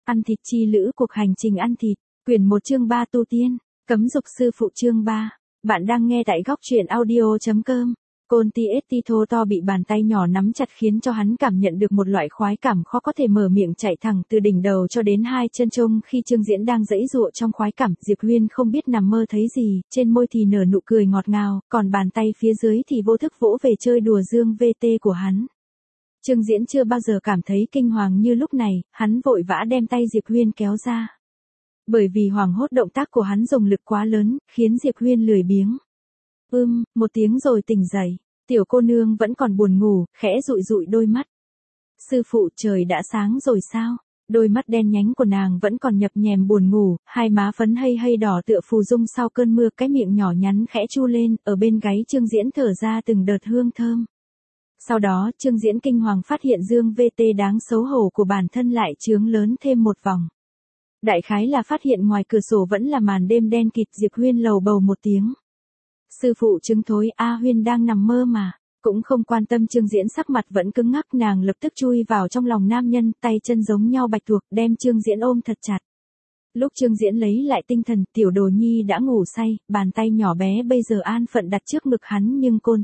Ăn thịt chi lữ cuộc hành trình ăn thịt, quyển 1 chương 3 tu tiên, cấm dục sư phụ chương 3. Bạn đang nghe tại góc truyện audio.com. Conti Estito to bị bàn tay nhỏ nắm chặt khiến cho hắn cảm nhận được một loại khoái cảm khó có thể mở miệng chạy thẳng từ đỉnh đầu cho đến hai chân trông khi Trương Diễn đang giãy giụa trong khoái cảm. Diệp Huyên không biết nằm mơ thấy gì, trên môi thì nở nụ cười ngọt ngào, còn bàn tay phía dưới thì vô thức vỗ về chơi đùa dương VT của hắn. Trương Diễn chưa bao giờ cảm thấy kinh hoàng như lúc này, hắn vội vã đem tay Diệp Huyên kéo ra. Bởi vì hoảng hốt động tác của hắn dùng lực quá lớn, khiến Diệp Huyên lười biếng. Một tiếng rồi tỉnh dậy, tiểu cô nương vẫn còn buồn ngủ, khẽ dụi dụi đôi mắt. Sư phụ, trời đã sáng rồi sao? Đôi mắt đen nhánh của nàng vẫn còn nhập nhèm buồn ngủ, hai má phấn hay đỏ tựa phù dung sau cơn mưa, cái miệng nhỏ nhắn khẽ chu lên, ở bên gáy Trương Diễn thở ra từng đợt hương thơm. Sau đó, Trương Diễn kinh hoàng phát hiện dương VT đáng xấu hổ của bản thân lại trướng lớn thêm một vòng. Đại khái là phát hiện ngoài cửa sổ vẫn là màn đêm đen kịt. Diệp Huyên lầu bầu một tiếng. Sư phụ trứng thối, A Huyên đang nằm mơ mà. Cũng không quan tâm Trương Diễn sắc mặt vẫn cứng ngắc, nàng lập tức chui vào trong lòng nam nhân, tay chân giống nhau bạch tuộc, đem Trương Diễn ôm thật chặt. Lúc Trương Diễn lấy lại tinh thần, tiểu đồ nhi đã ngủ say, bàn tay nhỏ bé bây giờ an phận đặt trước ngực hắn, nhưng côn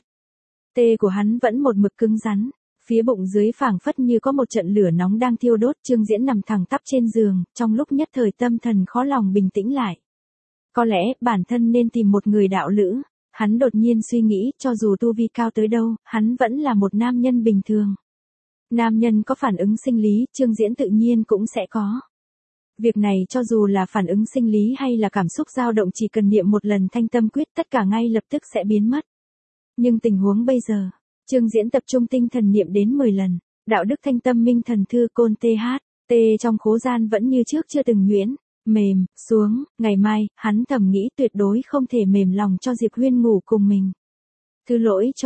tê của hắn vẫn một mực cứng rắn. Phía bụng dưới phảng phất như có một trận lửa nóng đang thiêu đốt. Trương Diễn nằm thẳng tắp trên giường, trong lúc nhất thời tâm thần khó lòng bình tĩnh lại. Có lẽ bản thân nên tìm một người đạo lữ. Hắn đột nhiên suy nghĩ, cho dù tu vi cao tới đâu, hắn vẫn là một nam nhân bình thường. Nam nhân có phản ứng sinh lý, Trương Diễn tự nhiên cũng sẽ có. Việc này cho dù là phản ứng sinh lý hay là cảm xúc dao động, chỉ cần niệm một lần thanh tâm quyết tất cả ngay lập tức sẽ biến mất. Nhưng tình huống bây giờ, Trương Diễn tập trung tinh thần niệm đến 10 lần, đạo đức thanh tâm minh thần thư côn THT trong khố gian vẫn như trước chưa từng nhuyễn, mềm xuống. Ngày mai, hắn thầm nghĩ tuyệt đối không thể mềm lòng cho Diệp Huyên ngủ cùng mình. Thứ lỗi cho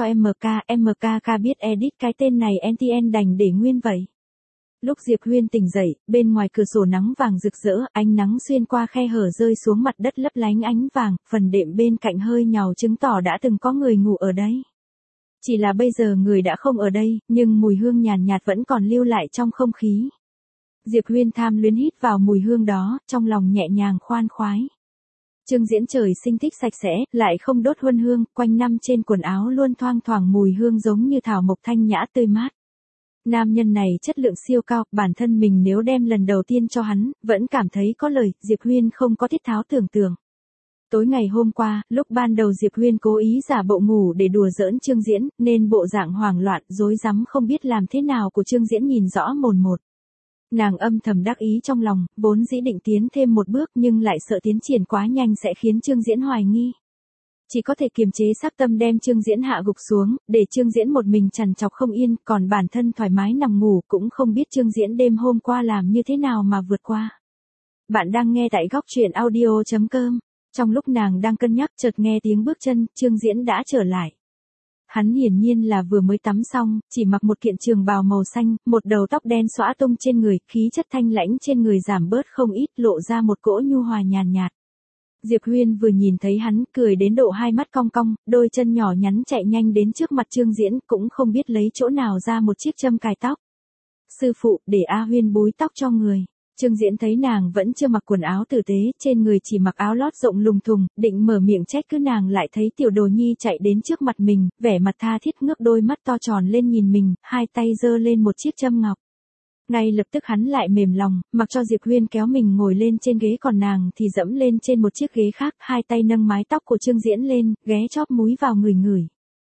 MKK biết edit cái tên này NTN đành để nguyên vậy. Lúc Diệp Huyên tỉnh dậy, bên ngoài cửa sổ nắng vàng rực rỡ, ánh nắng xuyên qua khe hở rơi xuống mặt đất lấp lánh ánh vàng, phần đệm bên cạnh hơi nhàu chứng tỏ đã từng có người ngủ ở đấy. Chỉ là bây giờ người đã không ở đây, nhưng mùi hương nhàn nhạt vẫn còn lưu lại trong không khí. Diệp Huyên tham luyến hít vào mùi hương đó, trong lòng nhẹ nhàng khoan khoái. Trương Diễn trời sinh thích sạch sẽ, lại không đốt huân hương, quanh năm trên quần áo luôn thoang thoảng mùi hương giống như thảo mộc thanh nhã tươi mát. Nam nhân này chất lượng siêu cao, bản thân mình nếu đem lần đầu tiên cho hắn, vẫn cảm thấy có lời. Diệp Huyên không có thiết tháo tưởng tượng. Tối ngày hôm qua, lúc ban đầu Diệp Huyên cố ý giả bộ ngủ để đùa giỡn Trương Diễn, nên bộ dạng hoảng loạn, rối rắm không biết làm thế nào của Trương Diễn nhìn rõ mồn một. Nàng âm thầm đắc ý trong lòng, vốn dĩ định tiến thêm một bước nhưng lại sợ tiến triển quá nhanh sẽ khiến Trương Diễn hoài nghi. Chỉ có thể kiềm chế sắc tâm đem Trương Diễn hạ gục xuống, để Trương Diễn một mình trằn trọc không yên, còn bản thân thoải mái nằm ngủ, cũng không biết Trương Diễn đêm hôm qua làm như thế nào mà vượt qua. Bạn đang nghe tại góc truyện audio.com. Trong lúc nàng đang cân nhắc, chợt nghe tiếng bước chân, Trương Diễn đã trở lại. Hắn hiển nhiên là vừa mới tắm xong, chỉ mặc một kiện trường bào màu xanh, một đầu tóc đen xõa tung trên người, khí chất thanh lãnh trên người giảm bớt không ít, lộ ra một cỗ nhu hòa nhàn nhạt. Diệp Huyên vừa nhìn thấy hắn, cười đến độ hai mắt cong cong, đôi chân nhỏ nhắn chạy nhanh đến trước mặt Trương Diễn, cũng không biết lấy chỗ nào ra một chiếc châm cài tóc. Sư phụ, để A Huyên búi tóc cho người. Trương Diễn thấy nàng vẫn chưa mặc quần áo tử tế, trên người chỉ mặc áo lót rộng lùng thùng, định mở miệng trách cứ nàng, lại thấy tiểu đồ nhi chạy đến trước mặt mình, vẻ mặt tha thiết ngước đôi mắt to tròn lên nhìn mình, hai tay giơ lên một chiếc châm ngọc. Ngay lập tức hắn lại mềm lòng, mặc cho Diệp Huyên kéo mình ngồi lên trên ghế, còn nàng thì dẫm lên trên một chiếc ghế khác, hai tay nâng mái tóc của Trương Diễn lên, ghé chóp múi vào người ngửi.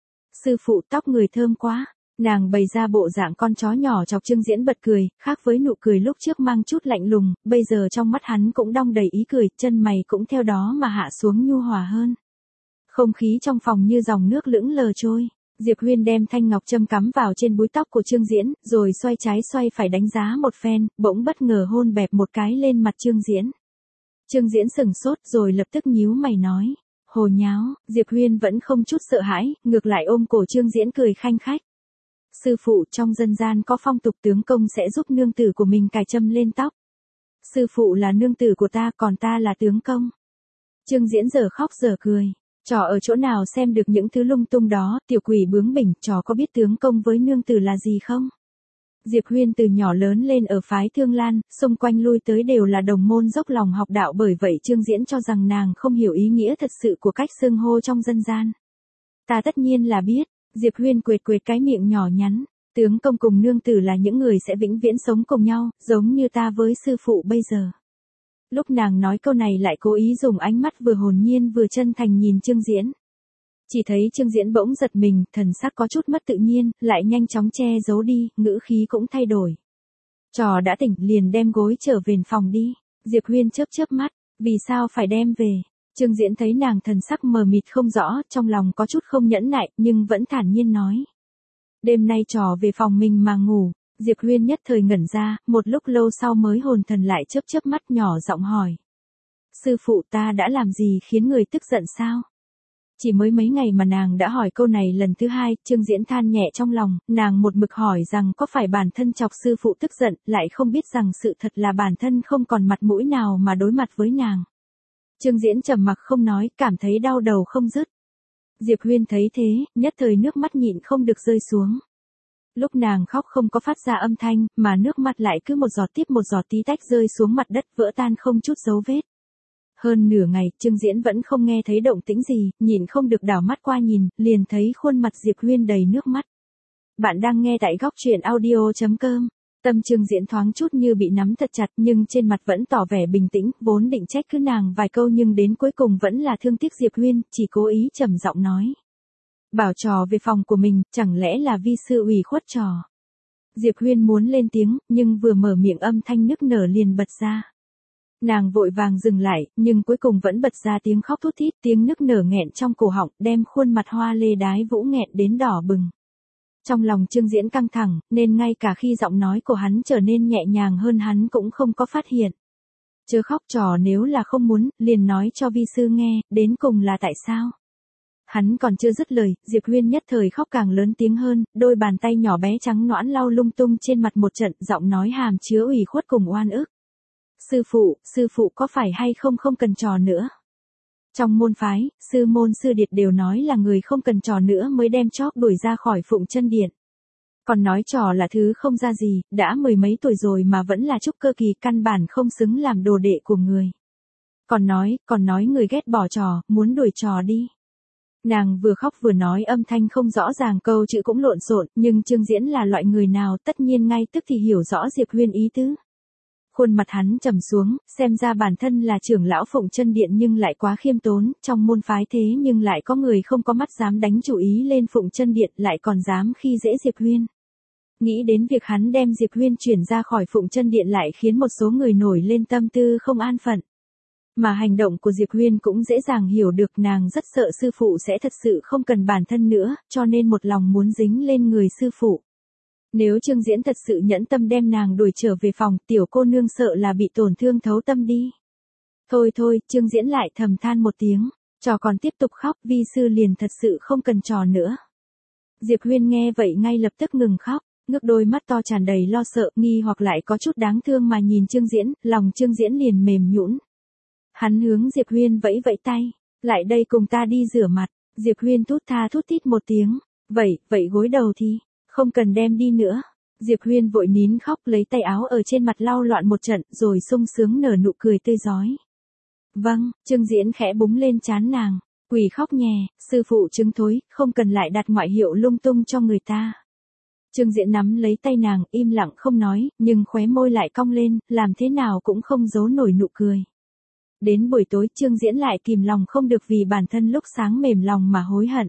Sư phụ, tóc người thơm quá. Nàng bày ra bộ dạng con chó nhỏ chọc Trương Diễn bật cười, khác với nụ cười lúc trước mang chút lạnh lùng, bây giờ trong mắt hắn cũng đong đầy ý cười, chân mày cũng theo đó mà hạ xuống nhu hòa hơn. Không khí trong phòng như dòng nước lững lờ trôi. Diệp Huyên đem thanh ngọc châm cắm vào trên búi tóc của Trương Diễn, rồi xoay trái xoay phải đánh giá một phen, bỗng bất ngờ hôn bẹp một cái lên mặt Trương Diễn. Trương Diễn sững sốt rồi lập tức nhíu mày nói, hồ nháo. Diệp Huyên vẫn không chút sợ hãi, ngược lại ôm cổ Trương Diễn cười khanh khách. Sư phụ, trong dân gian có phong tục tướng công sẽ giúp nương tử của mình cài châm lên tóc. Sư phụ là nương tử của ta, còn ta là tướng công. Trương Diễn giờ khóc giờ cười. Trò ở chỗ nào xem được những thứ lung tung đó, tiểu quỷ bướng bỉnh, trò có biết tướng công với nương tử là gì không? Diệp Huyên từ nhỏ lớn lên ở phái Thương Lan, xung quanh lui tới đều là đồng môn dốc lòng học đạo, bởi vậy Trương Diễn cho rằng nàng không hiểu ý nghĩa thật sự của cách xưng hô trong dân gian. Ta tất nhiên là biết, Diệp Huyên quệt quệt cái miệng nhỏ nhắn, tướng công cùng nương tử là những người sẽ vĩnh viễn sống cùng nhau, giống như ta với sư phụ bây giờ. Lúc nàng nói câu này lại cố ý dùng ánh mắt vừa hồn nhiên vừa chân thành nhìn Trương Diễn. Chỉ thấy Trương Diễn bỗng giật mình, thần sắc có chút mất tự nhiên, lại nhanh chóng che giấu đi, ngữ khí cũng thay đổi. Trò đã tỉnh liền đem gối trở về phòng đi. Diệp Huyên chớp chớp mắt, vì sao phải đem về? Trương Diễn thấy nàng thần sắc mờ mịt không rõ, trong lòng có chút không nhẫn nại, nhưng vẫn thản nhiên nói. Đêm nay trò về phòng mình mà ngủ. Diệp Huyên nhất thời ngẩn ra, một lúc lâu sau mới hồn thần lại chớp chớp mắt nhỏ giọng hỏi. Sư phụ ta đã làm gì khiến người tức giận sao? Chỉ mới mấy ngày mà nàng đã hỏi câu này lần thứ hai, Trương Diễn than nhẹ trong lòng, nàng một mực hỏi rằng có phải bản thân chọc sư phụ tức giận, lại không biết rằng sự thật là bản thân không còn mặt mũi nào mà đối mặt với nàng. Trương Diễn trầm mặc không nói, cảm thấy đau đầu không dứt. Diệp Huyên thấy thế, nhất thời nước mắt nhịn không được rơi xuống. Lúc nàng khóc không có phát ra âm thanh, mà nước mắt lại cứ một giọt tiếp một giọt tí tách rơi xuống mặt đất, vỡ tan không chút dấu vết. Hơn nửa ngày, Trương Diễn vẫn không nghe thấy động tĩnh gì, nhìn không được đảo mắt qua nhìn, liền thấy khuôn mặt Diệp Huyên đầy nước mắt. Bạn đang nghe tại góc truyện audio.com. Tâm Trương Diễn thoáng chút như bị nắm thật chặt, nhưng trên mặt vẫn tỏ vẻ bình tĩnh, vốn định trách cứ nàng vài câu nhưng đến cuối cùng vẫn là thương tiếc Diệp Huyên, chỉ cố ý trầm giọng nói. Bảo trò về phòng của mình, chẳng lẽ là vi sư ủy khuất trò? Diệp Huyên muốn lên tiếng, nhưng vừa mở miệng âm thanh nức nở liền bật ra. Nàng vội vàng dừng lại, nhưng cuối cùng vẫn bật ra tiếng khóc thút thít, tiếng nức nở nghẹn trong cổ họng, đem khuôn mặt hoa lê đái vũ nghẹn đến đỏ bừng. Trong lòng Trương Diễn căng thẳng, nên ngay cả khi giọng nói của hắn trở nên nhẹ nhàng hơn hắn cũng không có phát hiện. Chớ khóc trò, nếu là không muốn, liền nói cho vi sư nghe, đến cùng là tại sao? Hắn còn chưa dứt lời, Diệp Huyên nhất thời khóc càng lớn tiếng hơn, đôi bàn tay nhỏ bé trắng nõn lau lung tung trên mặt một trận, giọng nói hàm chứa ủy khuất cùng oan ức. Sư phụ có phải hay không cần trò nữa? Trong môn phái, sư môn sư điệt đều nói là người không cần trò nữa mới đem chóp đuổi ra khỏi Phụng Chân Điện. Còn nói trò là thứ không ra gì, đã mười mấy tuổi rồi mà vẫn là trúc cơ kỳ, căn bản không xứng làm đồ đệ của người. Còn nói người ghét bỏ trò, muốn đuổi trò đi. Nàng vừa khóc vừa nói, âm thanh không rõ ràng, câu chữ cũng lộn xộn, nhưng Trương Diễn là loại người nào tất nhiên ngay tức thì hiểu rõ Diệp Huyên ý tứ. Khuôn mặt hắn trầm xuống, xem ra bản thân là trưởng lão Phụng Chân Điện nhưng lại quá khiêm tốn, trong môn phái thế nhưng lại có người không có mắt dám đánh chủ ý lên Phụng Chân Điện, lại còn dám khi dễ Diệp Huyên. Nghĩ đến việc hắn đem Diệp Huyên chuyển ra khỏi Phụng Chân Điện lại khiến một số người nổi lên tâm tư không an phận. Mà hành động của Diệp Huyên cũng dễ dàng hiểu được, nàng rất sợ sư phụ sẽ thật sự không cần bản thân nữa, cho nên một lòng muốn dính lên người sư phụ. Nếu Trương Diễn thật sự nhẫn tâm đem nàng đuổi trở về phòng, tiểu cô nương sợ là bị tổn thương thấu tâm đi. Thôi, Trương Diễn lại thầm than một tiếng, trò còn tiếp tục khóc, vi sư liền thật sự không cần trò nữa. Diệp Huyên nghe vậy ngay lập tức ngừng khóc, ngước đôi mắt to tràn đầy lo sợ, nghi hoặc lại có chút đáng thương mà nhìn Trương Diễn, lòng Trương Diễn liền mềm nhũn. Hắn hướng Diệp Huyên vẫy vẫy tay, lại đây cùng ta đi rửa mặt. Diệp Huyên thút thít một tiếng, vậy gối đầu thì, không cần đem đi nữa. Diệp Huyên vội nín khóc, lấy tay áo ở trên mặt lau loạn một trận, rồi sung sướng nở nụ cười tươi rói. Vâng, Trương Diễn khẽ búng lên trán nàng, quỷ khóc nhè, sư phụ chứng thối, không cần lại đặt ngoại hiệu lung tung cho người ta. Trương Diễn nắm lấy tay nàng, im lặng không nói, nhưng khóe môi lại cong lên, làm thế nào cũng không giấu nổi nụ cười. Đến buổi tối, Trương Diễn lại kìm lòng không được vì bản thân lúc sáng mềm lòng mà hối hận.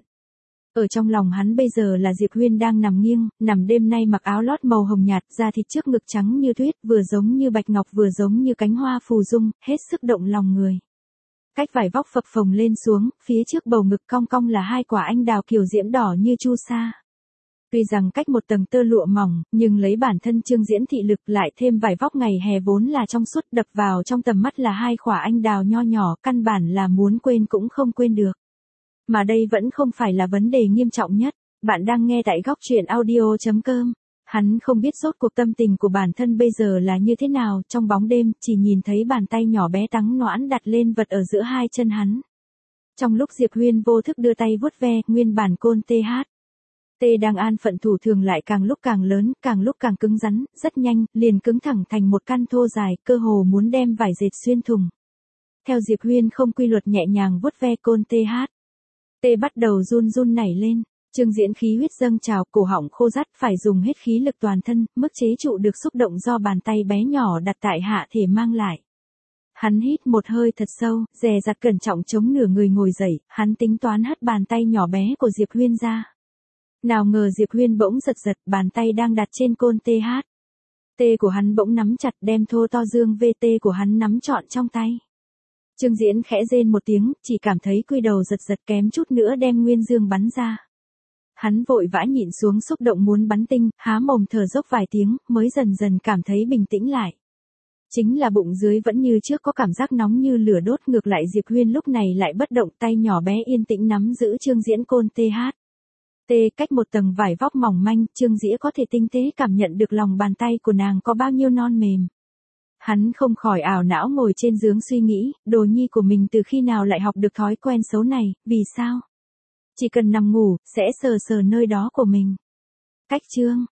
Ở trong lòng hắn bây giờ là Diệp Huyên đang nằm nghiêng, nằm đêm nay mặc áo lót màu hồng nhạt, da thịt trước ngực trắng như tuyết, vừa giống như bạch ngọc vừa giống như cánh hoa phù dung, hết sức động lòng người. Cách vải vóc phập phồng lên xuống, phía trước bầu ngực cong cong là hai quả anh đào kiều diễm đỏ như chu sa. Tuy rằng cách một tầng tơ lụa mỏng, nhưng lấy bản thân Trương Diễn thị lực lại thêm vải vóc ngày hè vốn là trong suốt, đập vào trong tầm mắt là hai quả anh đào nho nhỏ, căn bản là muốn quên cũng không quên được. Mà đây vẫn không phải là vấn đề nghiêm trọng nhất. Bạn đang nghe tại góc truyện audio.com. Hắn không biết rốt cuộc tâm tình của bản thân bây giờ là như thế nào, trong bóng đêm, chỉ nhìn thấy bàn tay nhỏ bé trắng nõn đặt lên vật ở giữa hai chân hắn. Trong lúc Diệp Huyên vô thức đưa tay vuốt ve, nguyên bản côn TH. Tê đang an phận thủ thường lại càng lúc càng lớn, càng lúc càng cứng rắn, rất nhanh, liền cứng thẳng thành một căn thô dài, cơ hồ muốn đem vải dệt xuyên thùng. Theo Diệp Huyên không quy luật nhẹ nhàng vuốt ve côn tê hát. Tê bắt đầu run run nảy lên, Trương Diễn khí huyết dâng trào, cổ họng khô rắt, phải dùng hết khí lực toàn thân, mức chế trụ được xúc động do bàn tay bé nhỏ đặt tại hạ thể mang lại. Hắn hít một hơi thật sâu, dè dặt cẩn trọng chống nửa người ngồi dậy, hắn tính toán hất bàn tay nhỏ bé của Diệp Huyên ra. Nào ngờ Diệp Huyên bỗng giật giật, bàn tay đang đặt trên côn tê hát. Tê của hắn bỗng nắm chặt, đem thô to dương VT của hắn nắm trọn trong tay. Trương Diễn khẽ rên một tiếng, chỉ cảm thấy quy đầu giật giật kém chút nữa đem nguyên dương bắn ra. Hắn vội vã nhịn xuống xúc động muốn bắn tinh, há mồm thở dốc vài tiếng, mới dần dần cảm thấy bình tĩnh lại. Chính là bụng dưới vẫn như trước có cảm giác nóng như lửa đốt, ngược lại Diệp Huyên lúc này lại bất động, tay nhỏ bé yên tĩnh nắm giữ Trương Diễn côn tê hát. Tê cách một tầng vải vóc mỏng manh, Trương Diễn có thể tinh tế cảm nhận được lòng bàn tay của nàng có bao nhiêu non mềm. Hắn không khỏi ảo não ngồi trên giường suy nghĩ, đồ nhi của mình từ khi nào lại học được thói quen xấu này, vì sao? Chỉ cần nằm ngủ, sẽ sờ sờ nơi đó của mình. Cách chương